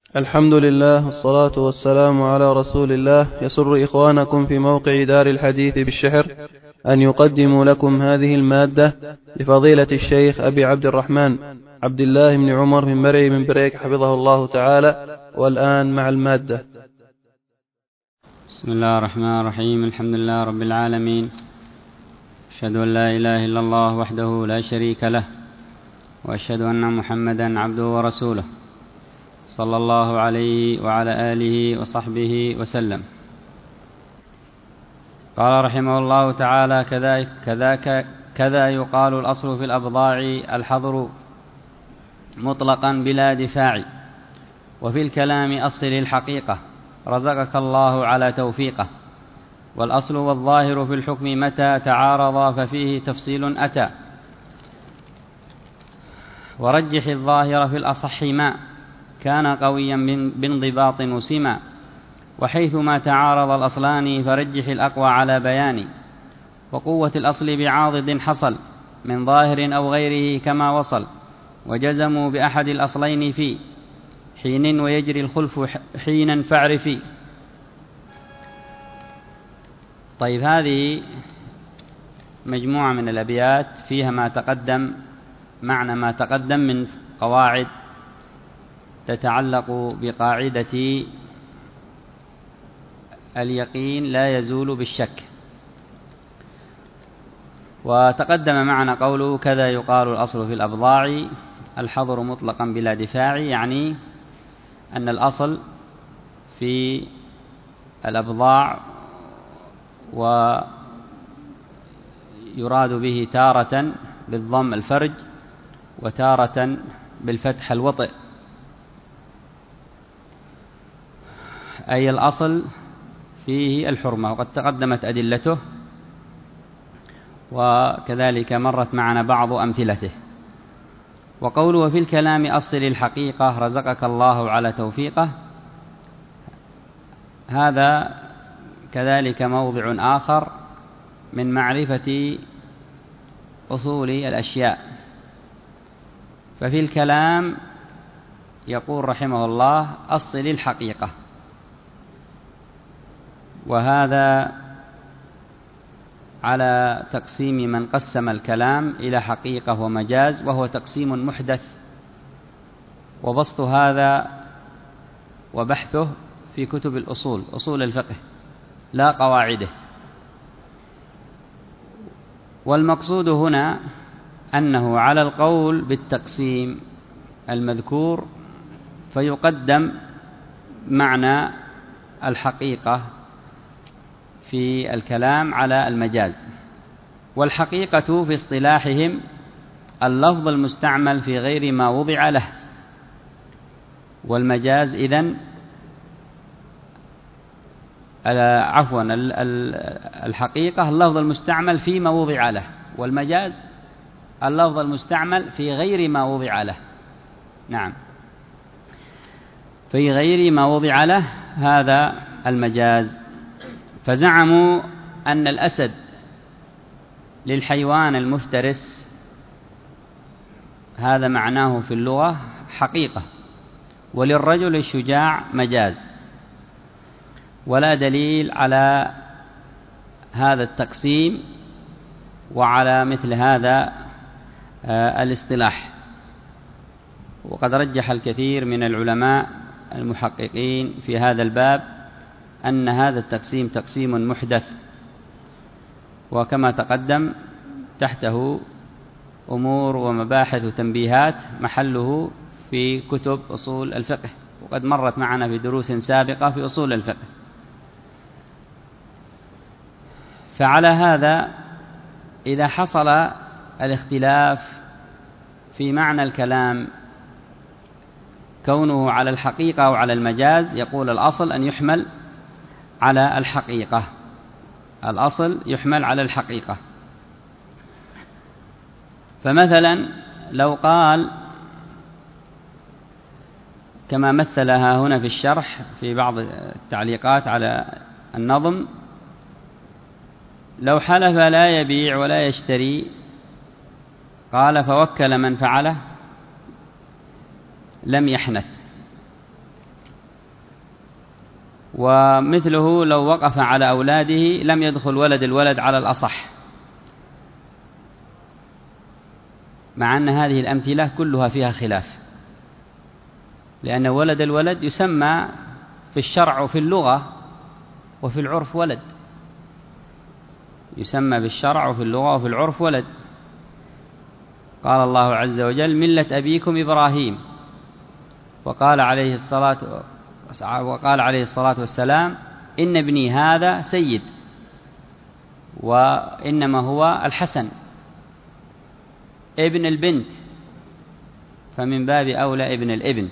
الحمد لله والصلاة والسلام على رسول الله. يسر إخوانكم في موقع دار الحديث بالشحر أن يقدموا لكم هذه المادة لفضيلة الشيخ أبي عبد الرحمن عبد الله بن عمر بن مري بن بريك حفظه الله تعالى. والآن مع المادة. بسم الله الرحمن الرحيم. الحمد لله رب العالمين، أشهد أن لا إله إلا الله وحده لا شريك له، وأشهد أن محمدا عبده ورسوله، صلى الله عليه وعلى آله وصحبه وسلم. قال رحمه الله تعالى: كذا يقال الأصل في الأبضاع الحظر مطلقا بلا دفاع، وفي الكلام أصل الحقيقة رزقك الله على توفيقه، والأصل والظاهر في الحكم متى تعارضا ففيه تفصيل أتى، ورجح الظاهر في الأصح ما كان قويا بانضباط وسما، وحيثما تعارض الأصلان فرجح الأقوى على بيان، وقوة الأصل بعاضد حصل من ظاهر أو غيره كما وصل، وجزموا بأحد الأصلين في حين ويجري الخلف حينا فاعرفي. طيب، هذه مجموعة من الأبيات فيها معنى ما تقدم من قواعد تتعلق بقاعدة اليقين لا يزول بالشك. وتقدم معنا قوله: كذا يقال الأصل في الأبضاع الحظر مطلقا بلا دفاع، يعني أن الأصل في الأبضاع ويراد به تارة بالضم الفرج وتارة بالفتح الوطئ، أي الأصل فيه الحرمة، وقد تقدمت أدلته وكذلك مرت معنا بعض أمثلته. وقوله: وفي الكلام أصل الحقيقة رزقك الله على توفيقه، هذا كذلك موضع آخر من معرفة أصول الأشياء. ففي الكلام يقول رحمه الله: أصل الحقيقة، وهذا على تقسيم من قسم الكلام إلى حقيقة ومجاز، وهو تقسيم محدث، وبسط هذا وبحثه في كتب الأصول، أصول الفقه لا قواعده. والمقصود هنا أنه على القول بالتقسيم المذكور فيقدم معنى الحقيقة في الكلام على المجاز. والحقيقة في اصطلاحهم اللفظ المستعمل في غير ما وضع له، والمجاز الحقيقة اللفظ المستعمل فيما وضع له، والمجاز اللفظ المستعمل في غير ما وضع له. نعم، في غير ما وضع له هذا المجاز. فزعموا أن الأسد للحيوان المفترس هذا معناه في اللغة حقيقة، وللرجل الشجاع مجاز، ولا دليل على هذا التقسيم وعلى مثل هذا الاصطلاح. وقد رجح الكثير من العلماء المحققين في هذا الباب أن هذا التقسيم تقسيم محدث، وكما تقدم تحته أمور ومباحث وتنبيهات محله في كتب أصول الفقه، وقد مرت معنا في دروس سابقة في أصول الفقه. فعلى هذا إذا حصل الاختلاف في معنى الكلام كونه على الحقيقة أو على المجاز، يقول الأصل أن يحمل على الحقيقة، الأصل يحمل على الحقيقة. فمثلا لو قال كما مثلها هنا في الشرح في بعض التعليقات على النظم: لو حلف لا يبيع ولا يشتري، قال فوكل من فعله لم يحنث. ومثله لو وقف على أولاده لم يدخل ولد الولد على الأصح، مع أن هذه الأمثلة كلها فيها خلاف، لأن ولد الولد يسمى في الشرع وفي اللغة وفي العرف ولد، يسمى بالشرع وفي اللغة وفي العرف ولد. قال الله عز وجل: ملة أبيكم إبراهيم، وقال عليه الصلاة والسلام: إن ابني هذا سيد، وإنما هو الحسن ابن البنت، فمن باب أولى ابن الابن.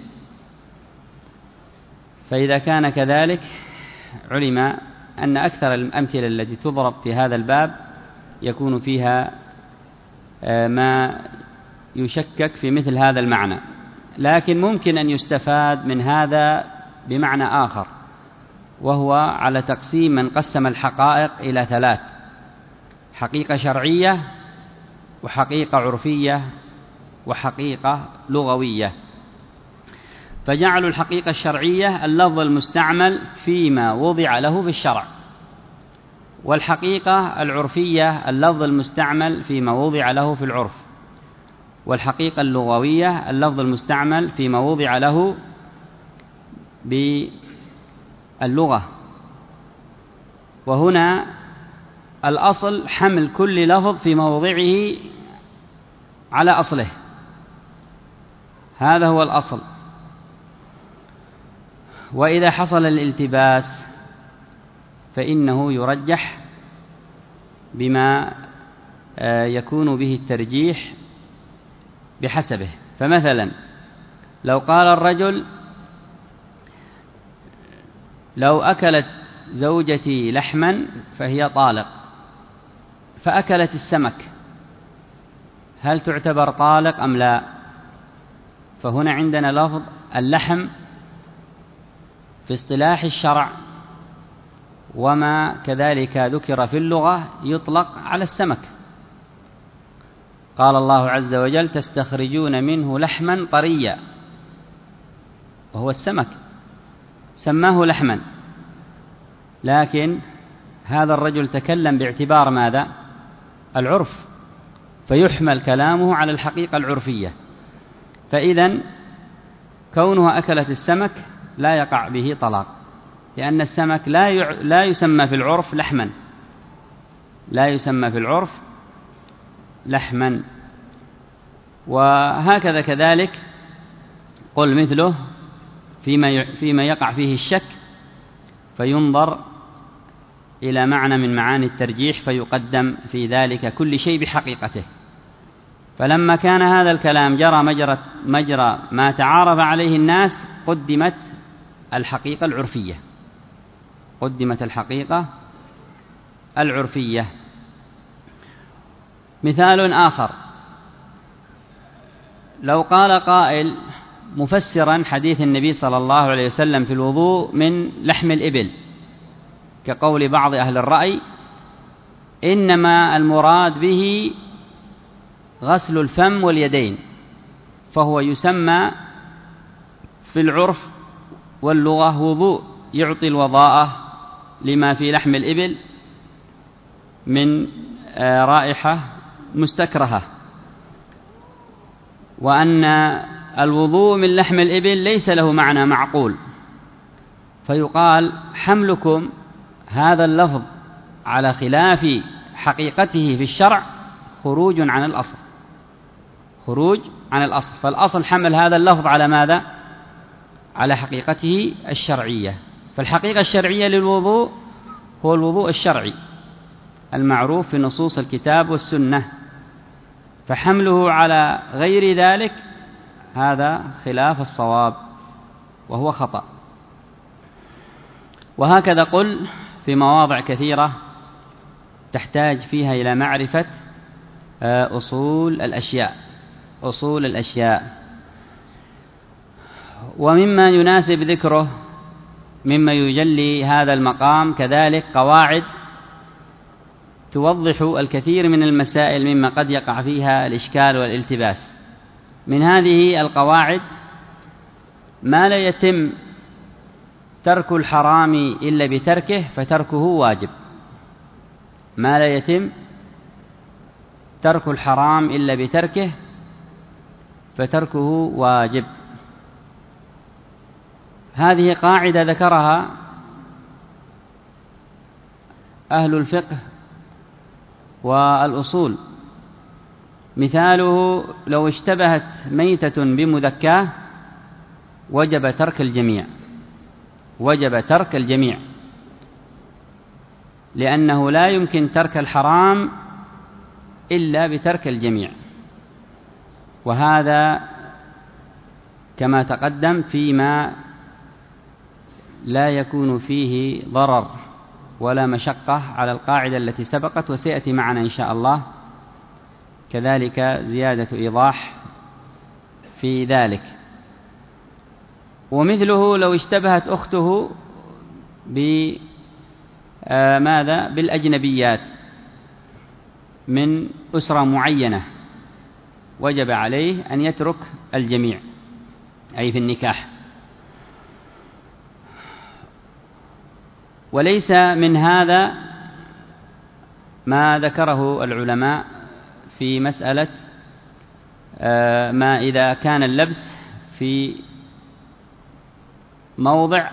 فإذا كان كذلك علم أن أكثر الأمثلة التي تضرب في هذا الباب يكون فيها ما يشكك في مثل هذا المعنى، لكن ممكن أن يستفاد من هذا بمعنى آخر، وهو على تقسيم من قسم الحقائق إلى 3: حقيقة شرعية، وحقيقة عرفية، وحقيقة لغوية. فجعلوا الحقيقة الشرعية اللفظ المستعمل فيما وضع له بالشرع، والحقيقة العرفية اللفظ المستعمل فيما وضع له في العرف، والحقيقة اللغوية اللفظ المستعمل فيما وضع له باللغة. وهنا الأصل حمل كل لفظ في موضعه على أصله، هذا هو الأصل. وإذا حصل الالتباس فإنه يرجح بما يكون به الترجيح بحسبه. فمثلا لو قال الرجل: لو أكلت زوجتي لحما فهي طالق، فأكلت السمك، هل تعتبر طالق أم لا؟ فهنا عندنا لفظ اللحم في اصطلاح الشرع وما كذلك ذكر في اللغة يطلق على السمك. قال الله عز وجل: تستخرجون منه لحما طريا، وهو السمك، سماه لحما، لكن هذا الرجل تكلم باعتبار ماذا؟ العرف، فيحمل كلامه على الحقيقة العرفية. فإذن كونها أكلت السمك لا يقع به طلاق، لأن السمك لا يسمى في العرف لحما، لا يسمى في العرف لحما. وهكذا كذلك قل مثله فيما يقع فيه الشك، فينظر إلى معنى من معاني الترجيح فيقدم في ذلك كل شيء بحقيقته. فلما كان هذا الكلام جرى مجرى ما تعارف عليه الناس قدمت الحقيقة العرفية، قدمت الحقيقة العرفية. مثال آخر: لو قال قائل مفسرا حديث النبي صلى الله عليه وسلم في الوضوء من لحم الإبل، كقول بعض أهل الرأي: إنما المراد به غسل الفم واليدين، فهو يسمى في العرف واللغة وضوء، يعطي الوضاءة لما في لحم الإبل من رائحة مستكرهة، وأن الوضوء من لحم الإبل ليس له معنى معقول، فيقال حملكم هذا اللفظ على خلاف حقيقته في الشرع خروج عن الأصل، خروج عن الأصل. فالأصل حمل هذا اللفظ على ماذا؟ على حقيقته الشرعية. فالحقيقة الشرعية للوضوء هو الوضوء الشرعي المعروف في نصوص الكتاب والسنة، فحمله على غير ذلك هذا خلاف الصواب وهو خطأ. وهكذا قل في مواضع كثيرة تحتاج فيها إلى معرفة أصول الأشياء. ومما يناسب ذكره مما يجلي هذا المقام كذلك قواعد توضح الكثير من المسائل مما قد يقع فيها الإشكال والالتباس. من هذه القواعد ما لا يتم ترك الحرام إلا بتركه فتركه واجب. ما لا يتم ترك الحرام إلا بتركه فتركه واجب. هذه قاعدة ذكرها أهل الفقه والأصول. مثاله: لو اشتبهت ميتة بمذكاة وجب ترك الجميع، وجب ترك الجميع، لأنه لا يمكن ترك الحرام إلا بترك الجميع. وهذا كما تقدم فيما لا يكون فيه ضرر ولا مشقة على القاعدة التي سبقت، وسيأتي معنا إن شاء الله كذلك زيادة إيضاح في ذلك. ومثله: لو اشتبهت أخته بالأجنبيات من أسرة معينة وجب عليه أن يترك الجميع، أي في النكاح. وليس من هذا ما ذكره العلماء في مسألة ما إذا كان اللبس في موضع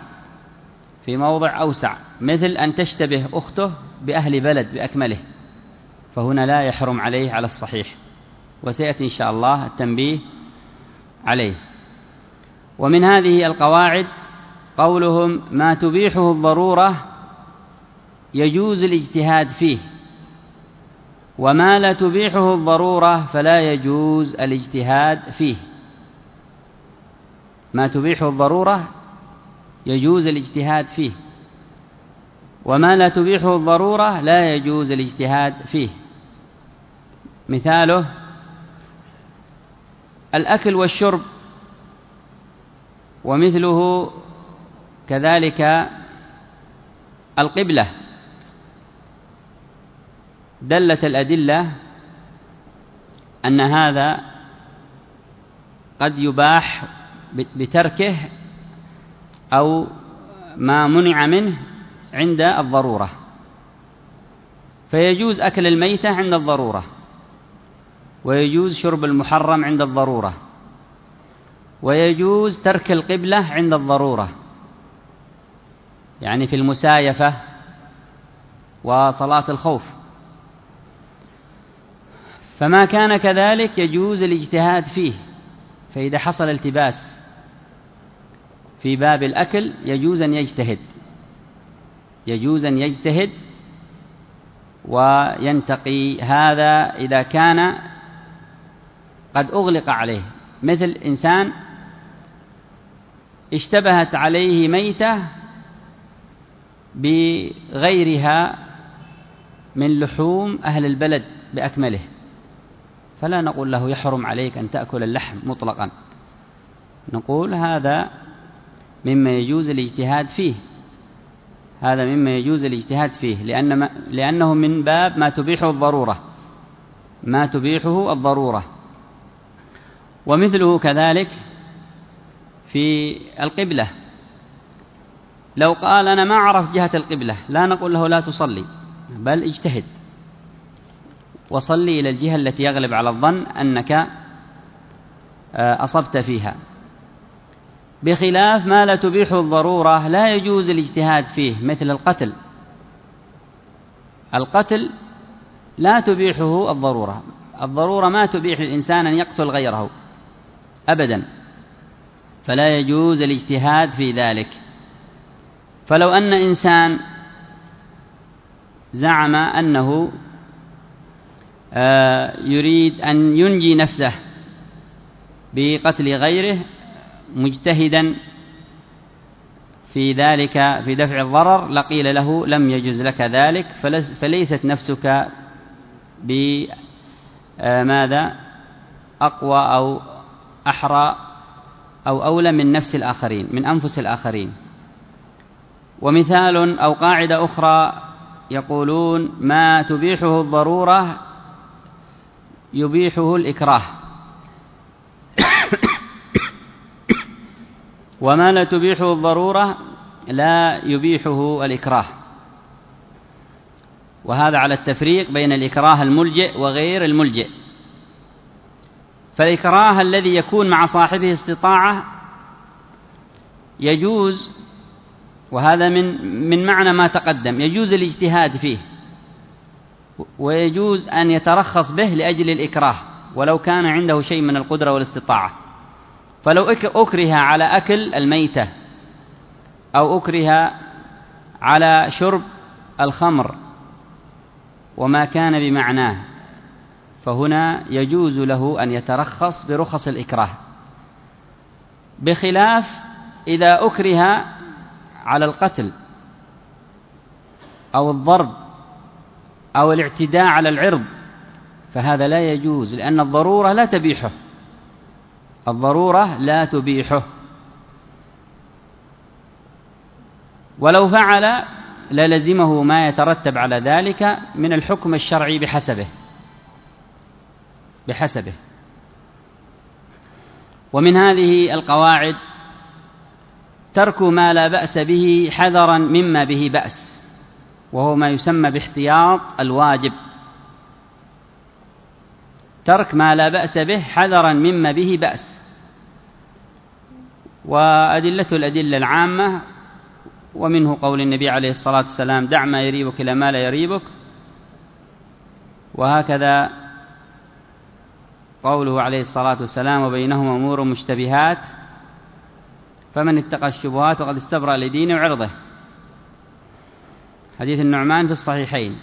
أوسع، مثل أن تشتبه أخته بأهل بلد بأكمله، فهنا لا يحرم عليه على الصحيح، وسيأتي إن شاء الله التنبيه عليه. ومن هذه القواعد قولهم: ما تبيحه الضرورة يجوز الاجتهاد فيه، وما لا تبيحه الضرورة فلا يجوز الاجتهاد فيه. ما تبيحه الضرورة يجوز الاجتهاد فيه، وما لا تبيحه الضرورة لا يجوز الاجتهاد فيه. مثاله: الأكل والشرب، ومثله كذلك القبلة. دلت الأدلة أن هذا قد يباح بتركه أو ما منع منه عند الضرورة، فيجوز أكل الميتة عند الضرورة، ويجوز شرب المحرم عند الضرورة، ويجوز ترك القبلة عند الضرورة، يعني في المسايفة وصلاة الخوف. فما كان كذلك يجوز الاجتهاد فيه. فإذا حصل التباس في باب الأكل يجوز أن يجتهد وينتقي هذا إذا كان قد أغلق عليه. مثل إنسان اشتبهت عليه ميتة بغيرها من لحوم أهل البلد بأكمله، فلا نقول له يحرم عليك أن تأكل اللحم مطلقا، نقول هذا مما يجوز الاجتهاد فيه، هذا مما يجوز الاجتهاد فيه، لأنه من باب ما تبيحه الضرورة. ومثله كذلك في القبلة. لو قال: أنا ما أعرف جهة القبلة، لا نقول له لا تصلي، بل اجتهد وصلي إلى الجهة التي يغلب على الظن أنك أصبت فيها. بخلاف ما لا تبيحه الضرورة لا يجوز الاجتهاد فيه، مثل القتل لا تبيحه الضرورة ما تبيح للإنسان أن يقتل غيره أبدا، فلا يجوز الاجتهاد في ذلك. فلو أن إنسان زعم أنه يريد أن ينجي نفسه بقتل غيره مجتهدا في ذلك في دفع الضرر، لقيل له: لم يجوز لك ذلك، فليست نفسك بماذا أقوى أو أحرى أو أولى من نفس الآخرين، من أنفس الآخرين. ومثال أو قاعدة أخرى يقولون: ما تبيحه الضرورة يبيحه الإكراه، وما لا تبيحه الضرورة لا يبيحه الإكراه، وهذا على التفريق بين الإكراه الملجئ وغير الملجئ. فالإكراه الذي يكون مع صاحبه استطاعة يجوز، وهذا من معنى ما تقدم، يجوز الاجتهاد فيه، ويجوز أن يترخص به لأجل الإكراه ولو كان عنده شيء من القدرة والاستطاعة. فلو أكره على أكل الميتة أو أكره على شرب الخمر وما كان بمعناه، فهنا يجوز له أن يترخص برخص الإكراه، بخلاف إذا أكره على القتل أو الضرب أو الاعتداء على العرض، فهذا لا يجوز، لأن الضرورة لا تبيحه، الضرورة لا تبيحه. ولو فعل للزمه ما يترتب على ذلك من الحكم الشرعي بحسبه. ومن هذه القواعد ترك ما لا بأس به حذرا مما به بأس، وهو ما يسمى باحتياط الواجب. ترك ما لا بأس به حذرا مما به بأس. وأدلته الأدلة العامة، ومنه قول النبي عليه الصلاة والسلام: دع ما يريبك إلى ما لا يريبك. وهكذا قوله عليه الصلاة والسلام: وبينهما أمور مشتبهات فمن اتقى الشبهات وقد استبرأ لدينه وعرضه. حديث النعمان في الصحيحين.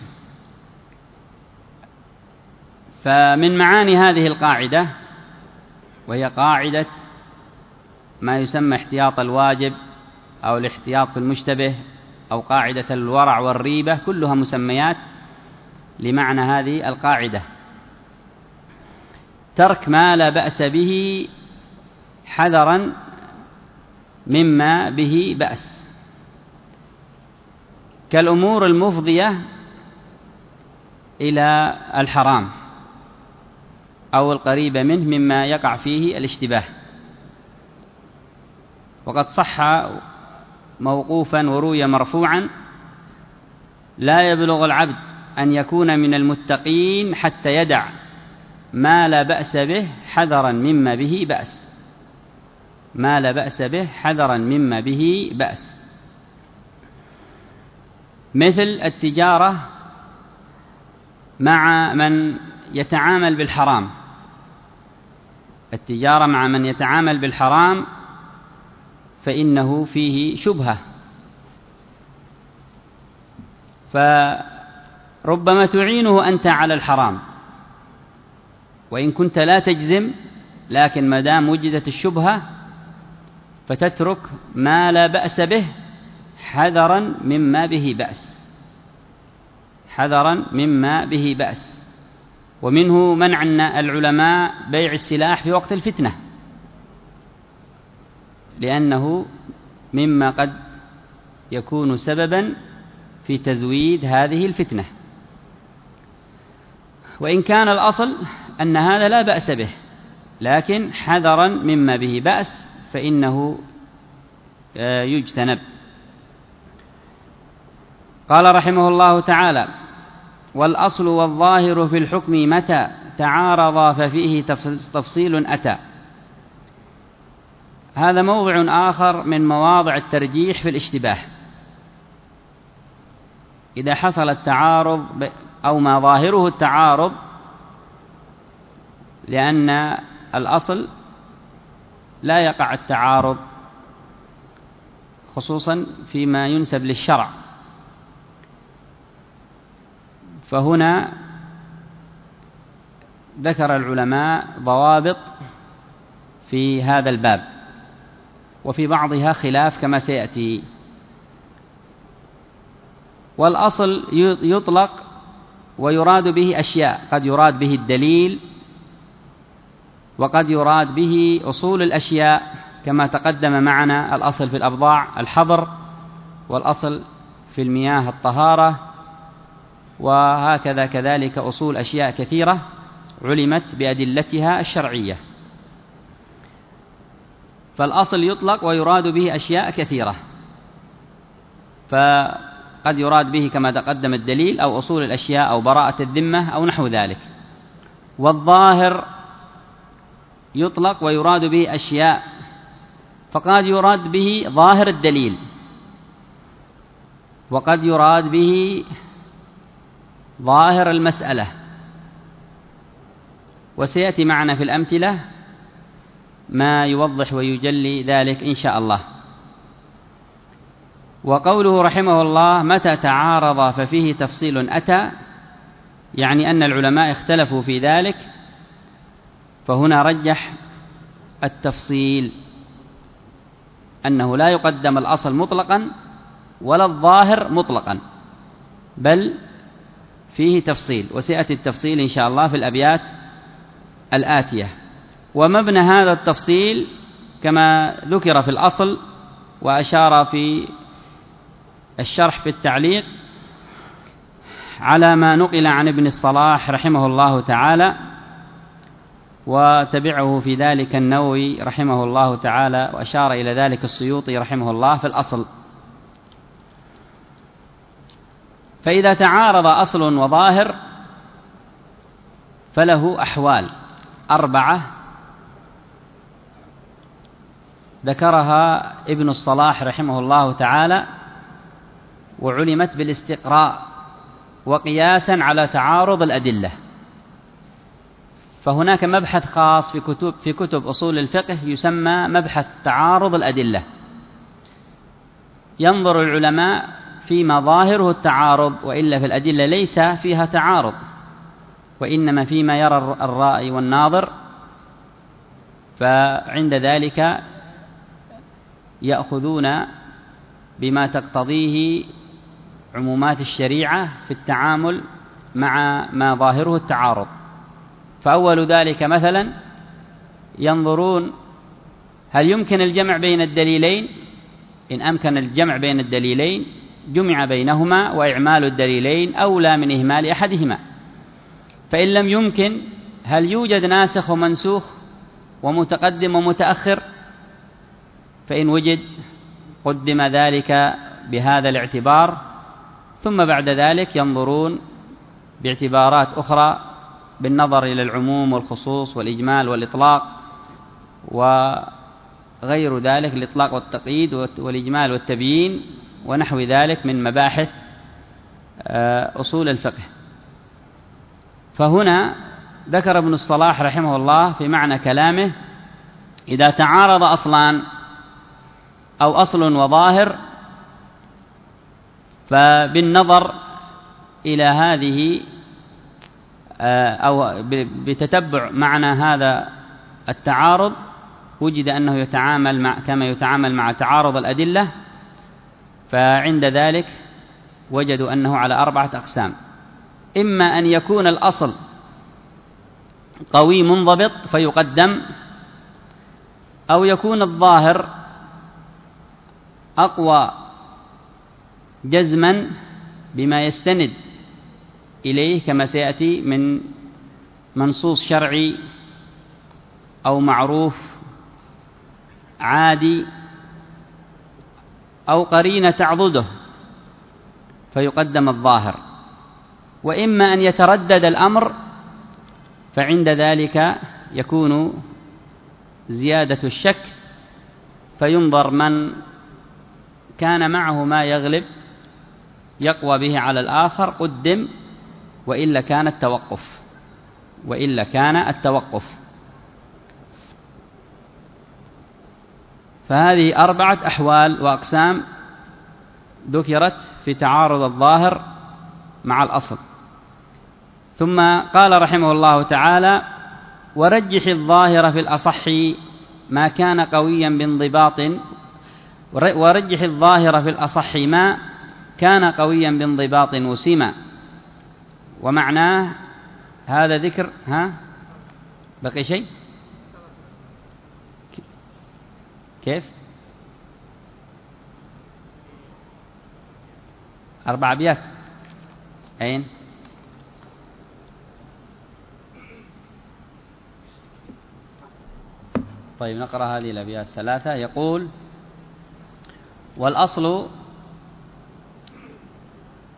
فمن معاني هذه القاعدة، وهي قاعدة ما يسمى احتياط الواجب أو الاحتياط في المشتبه أو قاعدة الورع والريبة، كلها مسميات لمعنى هذه القاعدة: ترك ما لا بأس به حذرا مما به بأس، كالأمور المفضية إلى الحرام أو القريب منه مما يقع فيه الاشتباه. وقد صح موقوفا وروي مرفوعا: لا يبلغ العبد أن يكون من المتقين حتى يدع ما لا بأس به حذرا مما به بأس. ما لا بأس به حذرا مما به بأس، مثل التجارة مع من يتعامل بالحرام. التجارة مع من يتعامل بالحرام فإنه فيه شبهة، فربما تعينه أنت على الحرام وإن كنت لا تجزم، لكن ما دام وجدت الشبهة فتترك ما لا بأس به حذرا مما به بأس، حذرا مما به بأس. ومنه منع العلماء بيع السلاح في وقت الفتنة، لأنه مما قد يكون سببا في تزويد هذه الفتنة، وإن كان الأصل أن هذا لا بأس به، لكن حذرا مما به بأس فإنه يجتنب. قال رحمه الله تعالى: والأصل والظاهر في الحكم متى تعارضا ففيه تفصيل أتى. هذا موضع آخر من مواضع الترجيح في الاشتباه. إذا حصل التعارض أو ما ظاهره التعارض، لأن الأصل لا يقع التعارض خصوصا فيما ينسب للشرع، فهنا ذكر العلماء ضوابط في هذا الباب، وفي بعضها خلاف كما سيأتي. والأصل يطلق ويراد به أشياء، قد يراد به الدليل، وقد يراد به أصول الأشياء، كما تقدم معنا الأصل في الأبضاع الحظر، والأصل في المياه الطهارة، وهكذا كذلك أصول أشياء كثيرة علمت بأدلتها الشرعية. فالأصل يطلق ويراد به أشياء كثيرة. فقد يراد به كما تقدم الدليل أو أصول الأشياء أو براءة الذمة أو نحو ذلك. والظاهر يطلق ويراد به أشياء، فقد يراد به ظاهر الدليل، وقد يراد به ظاهر المسألة، وسيأتي معنا في الأمثلة ما يوضح ويجلي ذلك إن شاء الله. وقوله رحمه الله متى تعارض ففيه تفصيل أتى، يعني أن العلماء اختلفوا في ذلك، فهنا رجح التفصيل، أنه لا يقدم الأصل مطلقا ولا الظاهر مطلقا، بل فيه تفصيل، وسيأتي التفصيل إن شاء الله في الأبيات الآتية. ومبنى هذا التفصيل كما ذكر في الأصل وأشار في الشرح في التعليق على ما نقل عن ابن الصلاح رحمه الله تعالى، وتبعه في ذلك النووي رحمه الله تعالى، وأشار إلى ذلك السيوطي رحمه الله في الأصل. فإذا تعارض أصل وظاهر فله أحوال 4 ذكرها ابن الصلاح رحمه الله تعالى، وعلمت بالاستقراء وقياسا على تعارض الأدلة. فهناك مبحث خاص في كتب أصول الفقه يسمى مبحث تعارض الأدلة. ينظر العلماء فيما ظاهره التعارض، وإلا في الأدلة ليس فيها تعارض، وإنما فيما يرى الرائي والناظر، فعند ذلك يأخذون بما تقتضيه عمومات الشريعة في التعامل مع ما ظاهره التعارض. فأول ذلك مثلا ينظرون هل يمكن الجمع بين الدليلين، إن أمكن الجمع بين الدليلين جمع بينهما، وإعمال الدليلين أولى من إهمال أحدهما. فإن لم يمكن هل يوجد ناسخ ومنسوخ ومتقدم ومتأخر، فإن وجد قدم ذلك بهذا الاعتبار، ثم بعد ذلك ينظرون باعتبارات أخرى بالنظر إلى العموم والخصوص والإجمال والإطلاق وغير ذلك، الإطلاق والتقييد والإجمال والتبيين ونحو ذلك من مباحث أصول الفقه. فهنا ذكر ابن الصلاح رحمه الله في معنى كلامه إذا تعارض أصلان أو أصل وظاهر، فبالنظر إلى هذه أو بتتبع معنى هذا التعارض وجد أنه يتعامل كما يتعامل مع تعارض الأدلة، فعند ذلك وجدوا أنه على 4 أقسام: إما أن يكون الأصل قوي منضبط فيقدم، أو يكون الظاهر أقوى جزما بما يستند إليه كما سيأتي من منصوص شرعي أو معروف عادي أو قرينة تعضده فيقدم الظاهر. وإما أن يتردد الأمر، فعند ذلك يكون زيادة الشك، فينظر من كان معه ما يغلب يقوى به على الآخر قدم، وإلا كان التوقف. فهذه 4 أحوال وأقسام ذكرت في تعارض الظاهر مع الأصل. ثم قال رحمه الله تعالى: ورجح الظاهر في الأصح ما كان قويا بانضباط، ورجح الظاهر في الأصح ما كان قويا بانضباط وسما. ومعناه هذا ذكر بقي شيء كيف 4 أبيات أين طيب نقرأ هذه الأبيات 3. يقول: والأصل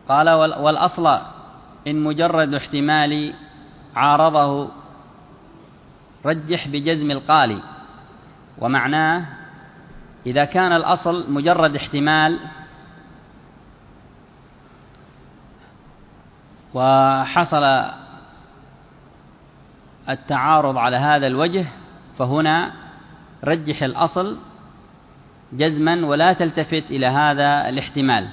قال والأصل إن مجرد احتمال عارضه رجح بجزم القالي. ومعناه إذا كان الأصل مجرد احتمال وحصل التعارض على هذا الوجه فهنا رجح الأصل جزما ولا تلتفت إلى هذا الاحتمال.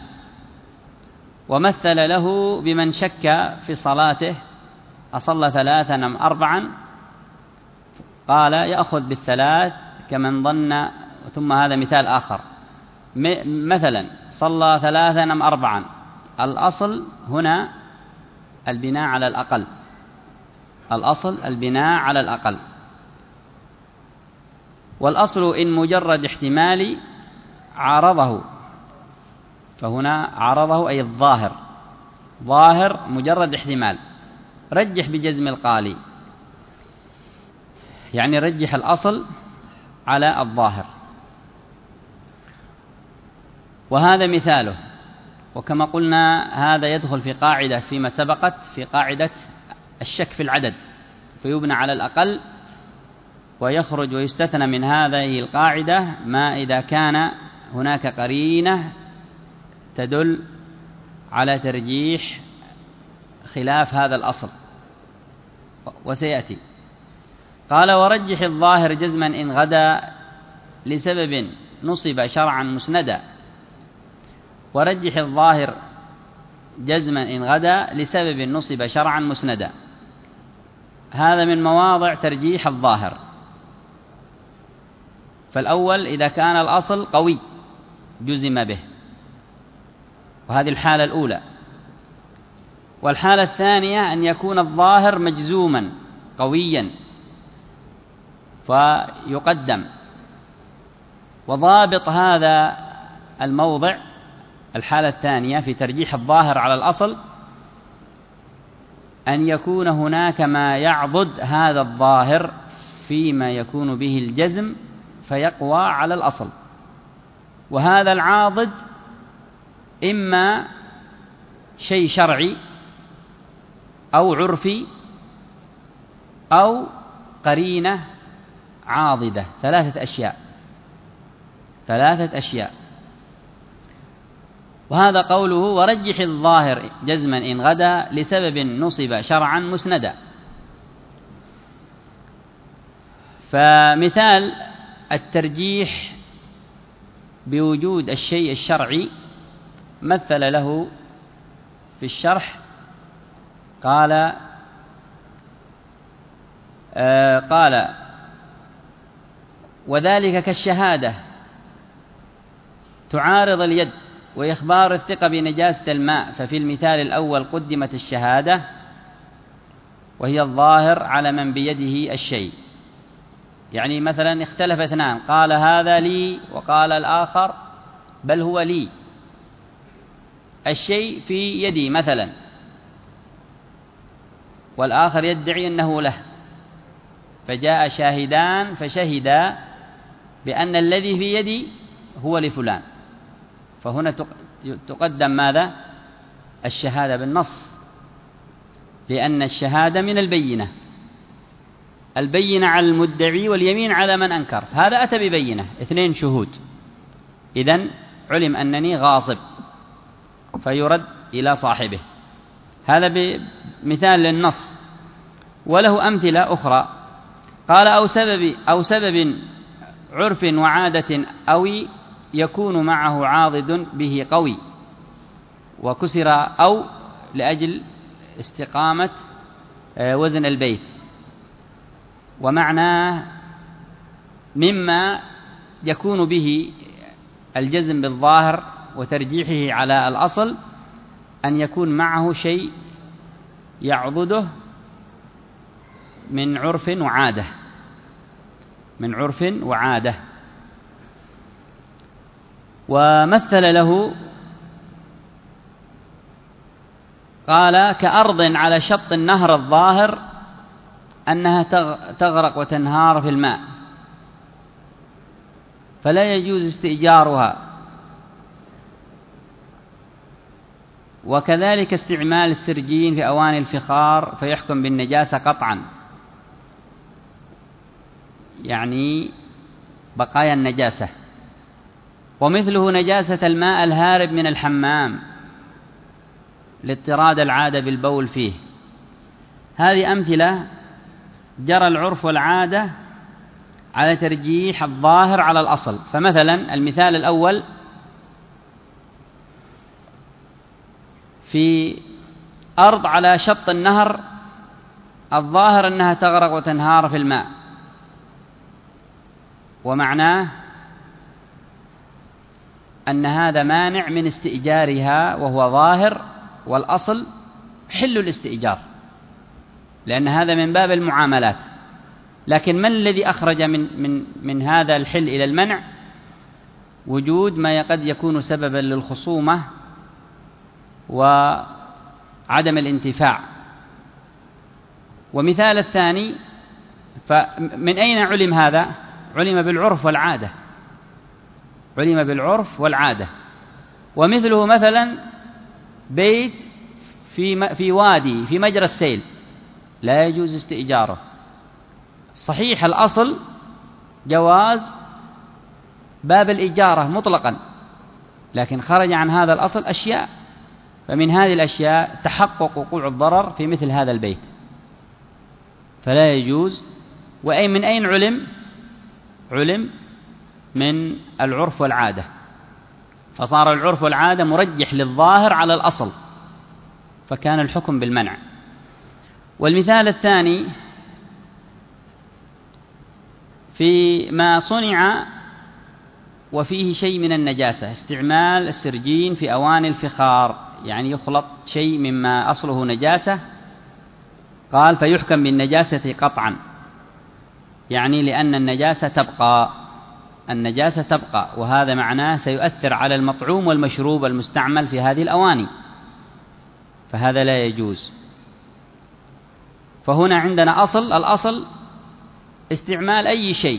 ومثل له بمن شك في صلاته أصلى 3 أم 4، قال يأخذ بالثلاث كمن ظن. ثم هذا مثال آخر، مثلا صلى 3 أم 4، الأصل هنا البناء على الأقل، الأصل البناء على الأقل. والأصل إن مجرد احتمال عارضه، فهنا عارضه أي الظاهر، ظاهر مجرد احتمال، رجح بجزم القالي، يعني رجح الأصل على الظاهر. وهذا مثاله. وكما قلنا هذا يدخل في قاعدة فيما سبقت، في قاعدة الشك في العدد، فيبنى على الأقل، ويخرج ويستثنى من هذه القاعدة ما إذا كان هناك قرينة تدل على ترجيح خلاف هذا الأصل، وسيأتي. قال ورجح الظاهر جزما إن غدا لسبب نصب شرعا مسندا. ورجح الظاهر جزما إن غدا لسبب نصب شرعا مسندا، هذا من مواضع ترجيح الظاهر. فالأول إذا كان الأصل قوي جزم به، وهذه الحالة الأولى. والحالة الثانية أن يكون الظاهر مجزوما قويا فيقدم. وضابط هذا الموضع، الحالة الثانية في ترجيح الظاهر على الأصل، أن يكون هناك ما يعضد هذا الظاهر فيما يكون به الجزم فيقوى على الأصل. وهذا العاضد إما شيء شرعي أو عرفي أو قرينة عاضدة، ثلاثة أشياء. وهذا قوله ورجح الظاهر جزما إن غدا لسبب نصب شرعا مسندا. فمثال الترجيح بوجود الشيء الشرعي مثل له في الشرح، قال وذلك كالشهادة تعارض اليد وإخبار الثقة بنجاسة الماء. ففي المثال الأول قدمت الشهادة وهي الظاهر على من بيده الشيء. يعني مثلا اختلف اثنان، قال هذا لي وقال الآخر بل هو لي، الشيء في يدي مثلا، والآخر يدعي أنه له، فجاء شاهدان فشهدا بأن الذي في يدي هو لفلان. فهنا تقدم ماذا؟ الشهادة بالنص، لأن الشهادة من البينة على المدعي واليمين على من أنكر. هذا أتى ببينة، 2 شهود، إذن علم أنني غاصب فيرد إلى صاحبه. هذا بمثال للنص. وله أمثلة أخرى، قال أو سبب عرف وعادة أو يكون معه عاضد به قوي، وكسر أو لأجل استقامة وزن البيت. ومعناه مما يكون به الجزم بالظاهر وترجيحه على الأصل أن يكون معه شيء يعضده من عرف وعادة. ومثل له قال كأرض على شط النهر الظاهر أنها تغرق وتنهار في الماء فلا يجوز استئجارها، وكذلك استعمال السرجين في أواني الفخار فيحكم بالنجاسة قطعا، يعني بقايا النجاسة. ومثله نجاسة الماء الهارب من الحمام لاضطراد العادة بالبول فيه. هذه أمثلة جرى العرف والعادة على ترجيح الظاهر على الأصل. فمثلا المثال الأول في أرض على شط النهر الظاهر أنها تغرق وتنهار في الماء، ومعناه أن هذا مانع من استئجارها وهو ظاهر، والأصل حل الاستئجار لأن هذا من باب المعاملات. لكن من الذي أخرج من هذا الحل إلى المنع؟ وجود ما قد يكون سببا للخصومة وعدم الانتفاع. ومثال الثاني، فمن أين علم هذا؟ علم بالعرف والعادة، علم بالعرف والعادة. ومثله مثلا بيت في وادي في مجرى السيل لا يجوز استئجاره. صحيح الأصل جواز باب الإجارة مطلقا، لكن خرج عن هذا الأصل أشياء، فمن هذه الأشياء تحقق وقوع الضرر في مثل هذا البيت فلا يجوز. وأي من أين علم؟ علم من العرف والعادة، فصار العرف والعادة مرجح للظاهر على الأصل فكان الحكم بالمنع. والمثال الثاني في ما صنع وفيه شيء من النجاسة، استعمال السرجين في أواني الفخار، يعني يخلط شيء مما أصله نجاسة. قال فيحكم بالنجاسة قطعا، يعني لأن النجاسة تبقى، النجاسة تبقى، وهذا معناه سيؤثر على المطعوم والمشروب المستعمل في هذه الأواني، فهذا لا يجوز. فهنا عندنا الأصل استعمال أي شيء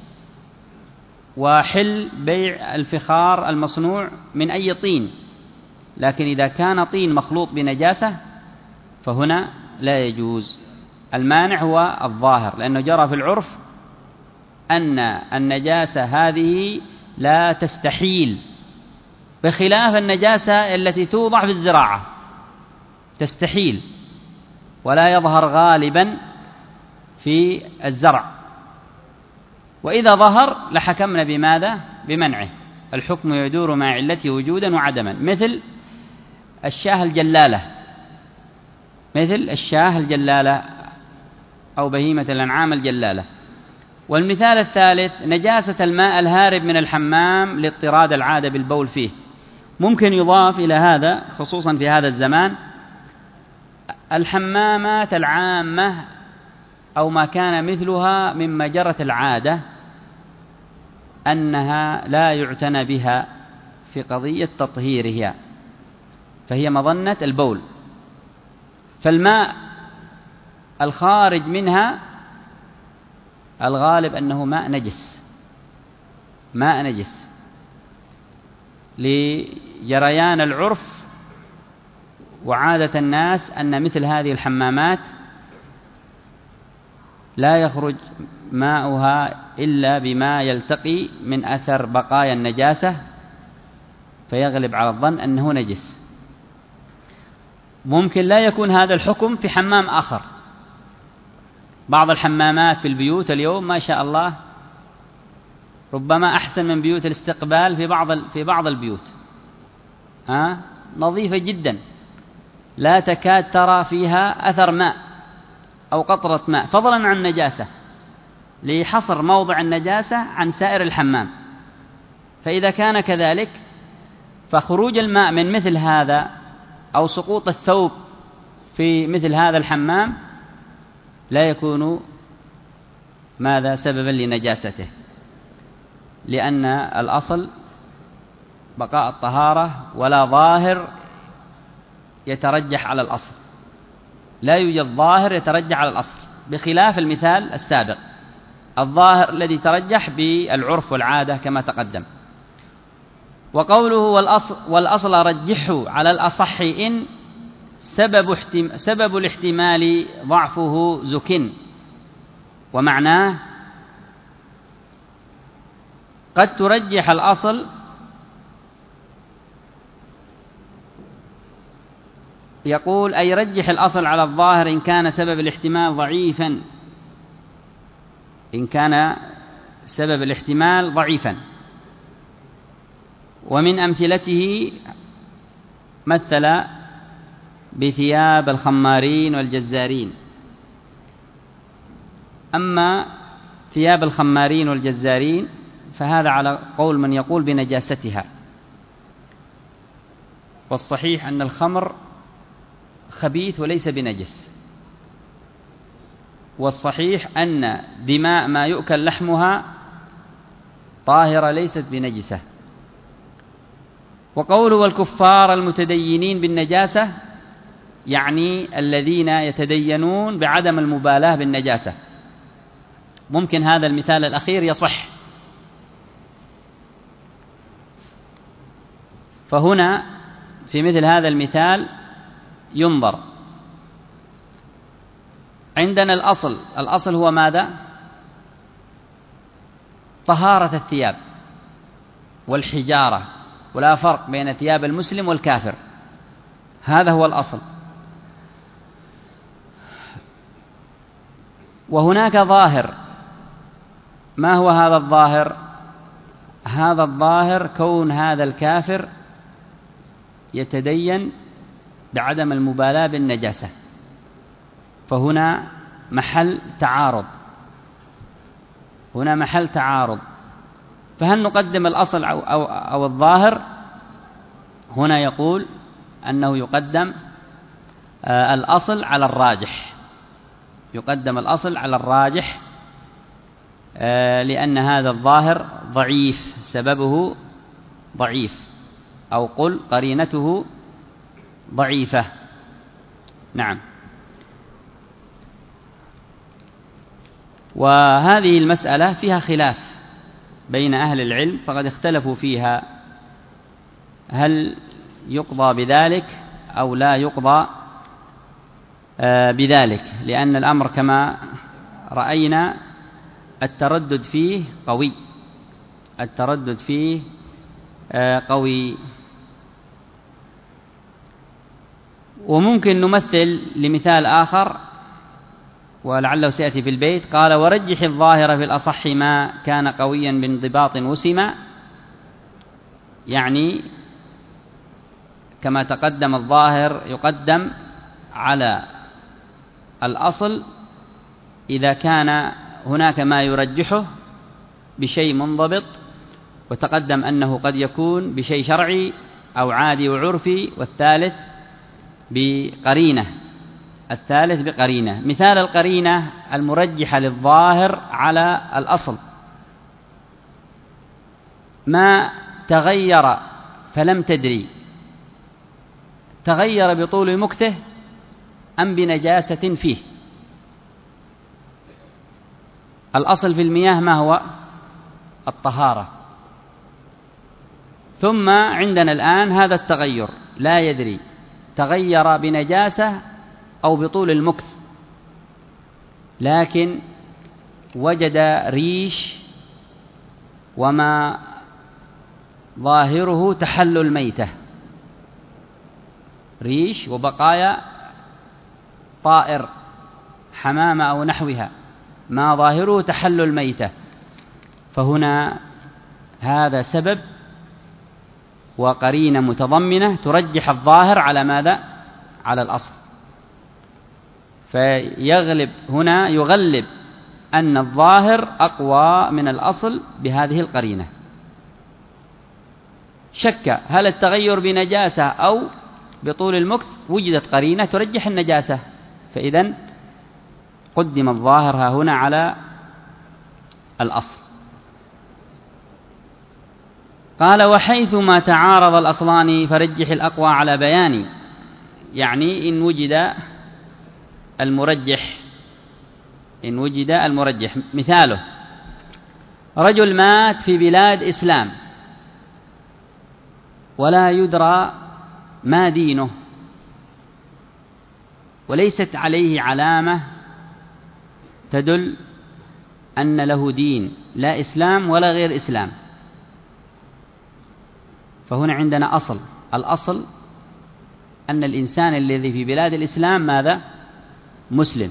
وحل بيع الفخار المصنوع من أي طين، لكن إذا كان طين مخلوط بنجاسة فهنا لا يجوز. المانع هو الظاهر، لأنه جرى في العرف أن النجاسة هذه لا تستحيل، بخلاف النجاسة التي توضع في الزراعة تستحيل ولا يظهر غالبا في الزرع، وإذا ظهر لحكمنا بماذا؟ بمنعه. الحكم يدور مع علته وجودا وعدما، مثل الشاة الجلالة، مثل الشاة الجلالة أو بهيمة الأنعام الجلالة. والمثال الثالث نجاسة الماء الهارب من الحمام لاضطراد العادة بالبول فيه. ممكن يضاف إلى هذا خصوصا في هذا الزمان الحمامات العامة أو ما كان مثلها مما جرت العادة أنها لا يعتنى بها في قضية تطهيرها، فهي مظنة البول، فالماء الخارج منها الغالب أنه ماء نجس، ماء نجس لجريان العرف وعادة الناس أن مثل هذه الحمامات لا يخرج ماؤها إلا بما يلتقي من أثر بقايا النجاسة فيغلب على الظن أنه نجس. ممكن لا يكون هذا الحكم في حمام آخر. بعض الحمامات في البيوت اليوم ما شاء الله ربما أحسن من بيوت الاستقبال في بعض البيوت، نظيفة جدا لا تكاد ترى فيها أثر ماء أو قطرة ماء، فضلا عن النجاسة، لحصر موضع النجاسة عن سائر الحمام. فإذا كان كذلك فخروج الماء من مثل هذا أو سقوط الثوب في مثل هذا الحمام لا يكون ماذا سببا لنجاسته، لأن الأصل بقاء الطهارة ولا ظاهر يترجح على الأصل، لا يوجد ظاهر يترجح على الأصل، بخلاف المثال السابق الظاهر الذي ترجح بالعرف والعادة كما تقدم. وقوله والأصل رجحه على الأصح إن سبب الاحتمال ضعفه زكٍ، ومعناه قد ترجح الأصل، يقول أي رجح الأصل على الظاهر إن كان سبب الاحتمال ضعيفا، إن كان سبب الاحتمال ضعيفا. ومن أمثلته مثل بثياب الخمارين والجزارين. أما ثياب الخمارين والجزارين فهذا على قول من يقول بنجاستها، والصحيح أن الخمر خبيث وليس بنجس، والصحيح أن دماء ما يؤكل لحمها طاهرة ليست بنجسة. وقوله والكفار المتدينين بالنجاسة يعني الذين يتدينون بعدم المبالاة بالنجاسة. ممكن هذا المثال الأخير يصح. فهنا في مثل هذا المثال ينظر. عندنا الأصل هو ماذا؟ طهارة الثياب والحجارة، ولا فرق بين ثياب المسلم والكافر، هذا هو الأصل. وهناك ظاهر. ما هو هذا الظاهر؟ هذا الظاهر كون هذا الكافر يتدين بعدم المبالاة بالنجاسة، فهنا محل تعارض، هنا محل تعارض. فهل نقدم الأصل أو الظاهر؟ هنا يقول أنه يقدم الأصل على الراجح، يقدم الأصل على الراجح، لأن هذا الظاهر ضعيف، سببه ضعيف، أو قل قرينته ضعيفة. نعم. وهذه المسألة فيها خلاف بين أهل العلم، فقد اختلفوا فيها هل يقضى بذلك أو لا يقضى بذلك، لأن الأمر كما رأينا التردد فيه قوي، التردد فيه قوي. وممكن نمثل لمثال آخر ولعله سيأتي في البيت. قال ورجح الظاهر في الأصح ما كان قويا بانضباط وسما، يعني كما تقدم الظاهر يقدم على الأصل إذا كان هناك ما يرجحه بشيء منضبط، وتقدم أنه قد يكون بشيء شرعي أو عادي وعرفي، والثالث بقرينة، الثالث بقرينة. مثال القرينة المرجحة للظاهر على الأصل: ما تغير فلم تدري، تغير بطول مكثه أم بنجاسة فيه. الأصل في المياه ما هو؟ الطهارة. ثم عندنا الآن هذا التغير لا يدري تغير بنجاسة أو بطول المكث، لكن وجد ريش وما ظاهره تحلل الميتة، ريش وبقايا طائر حمامة أو نحوها، ما ظاهره تحلل الميتة، فهنا هذا سبب وقرينة متضمنة ترجح الظاهر على ماذا؟ على الأصل. فيغلب هنا، يغلب أن الظاهر أقوى من الأصل بهذه القرينة. شك هل التغير بنجاسة أو بطول المكث، وجدت قرينة ترجح النجاسة، فإذن قدم الظاهر ها هنا على الأصل. قال وحيثما تعارض الأصلان فرجح الأقوى على بيان، يعني إن وجد المرجح، إن وجد المرجح. مثاله: رجل مات في بلاد إسلام ولا يدرى ما دينه، وليست عليه علامة تدل أن له دين، لا إسلام ولا غير إسلام. فهنا عندنا أصل، الأصل أن الإنسان الذي في بلاد الإسلام ماذا؟ مسلم.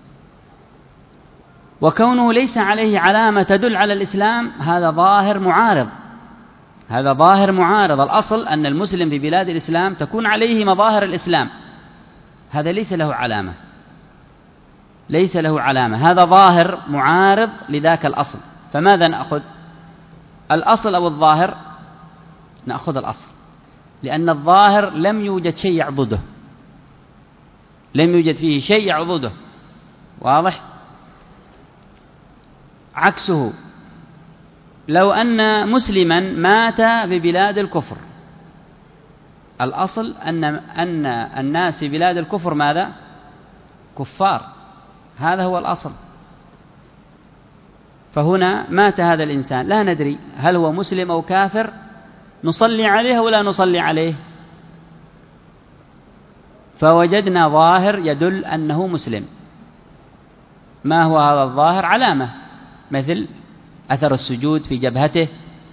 وكونه ليس عليه علامة تدل على الإسلام هذا ظاهر معارض، هذا ظاهر معارض. الأصل أن المسلم في بلاد الإسلام تكون عليه مظاهر الإسلام، هذا ليس له علامة، ليس له علامة، هذا ظاهر معارض لذاك الأصل. فماذا نأخذ؟ الأصل أو الظاهر؟ نأخذ الأصل، لأن الظاهر لم يوجد شيء يعضده، لم يوجد فيه شيء يعضده، واضح؟ عكسه لو أن مسلما مات في بلاد الكفر، الأصل أن الناس في بلاد الكفر ماذا؟ كفار، هذا هو الأصل. فهنا مات هذا الإنسان لا ندري هل هو مسلم أو كافر، نصلي عليه ولا نصلي عليه؟ فوجدنا ظاهر يدل أنه مسلم. ما هو هذا الظاهر؟ علامة، مثل أثر السجود في جبهته،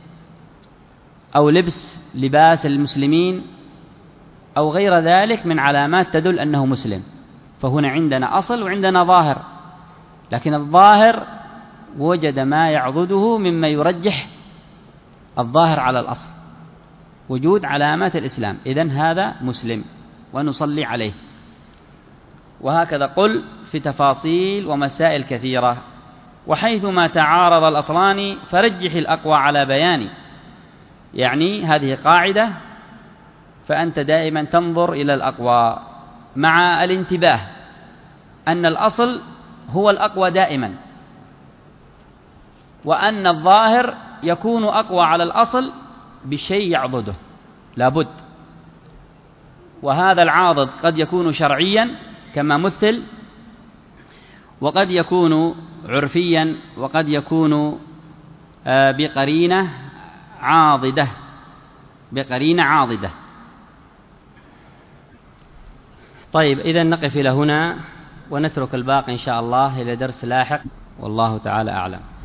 أو لباس المسلمين، أو غير ذلك من علامات تدل أنه مسلم. فهنا عندنا أصل وعندنا ظاهر، لكن الظاهر وجد ما يعضده مما يرجح الظاهر على الأصل، وجود علامات الإسلام، إذن هذا مسلم ونصلي عليه. وهكذا قل في تفاصيل ومسائل كثيرة. وحيثما تعارض الأصلان فرجح الأقوى على بيان، يعني هذه قاعدة، فأنت دائما تنظر إلى الأقوى مع الانتباه أن الأصل هو الأقوى دائما، وأن الظاهر يكون أقوى على الأصل بشيء يعضده لابد. وهذا العاضد قد يكون شرعيا كما مثل، وقد يكون عرفيا، وقد يكون بقرينة عاضدة، بقرينة عاضدة. طيب، إذن نقف إلى هنا ونترك الباقي إن شاء الله إلى درس لاحق، والله تعالى أعلم.